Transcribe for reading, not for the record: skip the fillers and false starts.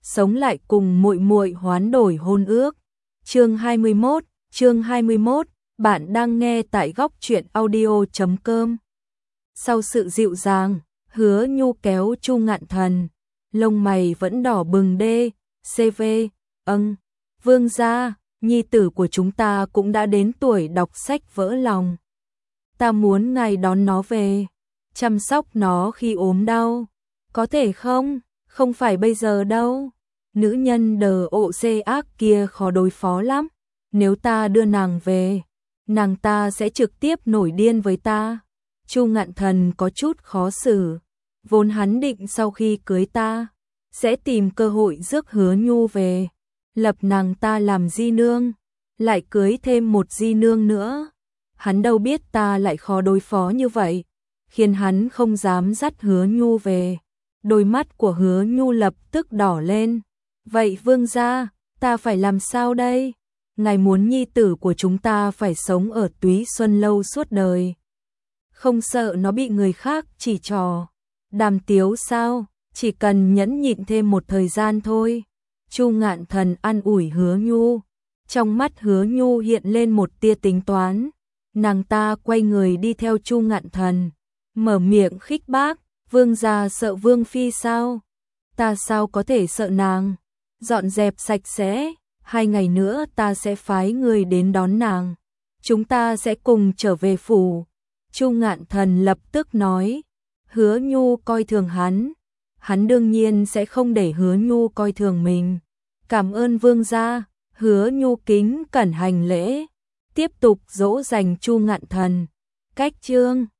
sống lại cùng muội muội hoán đổi hôn ước. Chương 21, bạn đang nghe tại góc truyện audio.com. Sau sự dịu dàng, Hứa Nhu kéo Chu Ngạn Thần, lông mày vẫn đỏ bừng đê, CV, vương gia, nhi tử của chúng ta cũng đã đến tuổi đọc sách vỡ lòng. Ta muốn ngài đón nó về, chăm sóc nó khi ốm đau. Có thể không? Không phải bây giờ đâu. Nữ nhân đờ ộ dê ác kia khó đối phó lắm. Nếu ta đưa nàng về, nàng ta sẽ trực tiếp nổi điên với ta. Chu Ngạn Thần có chút khó xử. Vốn hắn định sau khi cưới ta, sẽ tìm cơ hội rước Hứa Nhu về, lập nàng ta làm di nương, lại cưới thêm một di nương nữa. Hắn đâu biết ta lại khó đối phó như vậy, khiến hắn không dám dắt Hứa Nhu về. Đôi mắt của Hứa Nhu lập tức đỏ lên. Vậy vương gia, ta phải làm sao đây? Ngài muốn nhi tử của chúng ta phải sống ở Túy Xuân Lâu suốt đời, không sợ nó bị người khác chỉ trỏ, đàm tiếu sao? Chỉ cần nhẫn nhịn thêm một thời gian thôi. Chu Ngạn Thần an ủi Hứa Nhu. Trong mắt Hứa Nhu hiện lên một tia tính toán. Nàng ta quay người đi theo Chu Ngạn Thần, mở miệng khích bác. Vương gia sợ vương phi sao? Ta sao có thể sợ nàng? Dọn dẹp sạch sẽ, 2 ngày nữa ta sẽ phái người đến đón nàng. Chúng ta sẽ cùng trở về phủ. Chu Ngạn Thần lập tức nói. Hứa Nhu coi thường hắn, hắn đương nhiên sẽ không để Hứa Nhu coi thường mình. Cảm ơn vương gia. Hứa Nhu kính cẩn hành lễ, tiếp tục dỗ dành Chu Ngạn Thần. Cách chương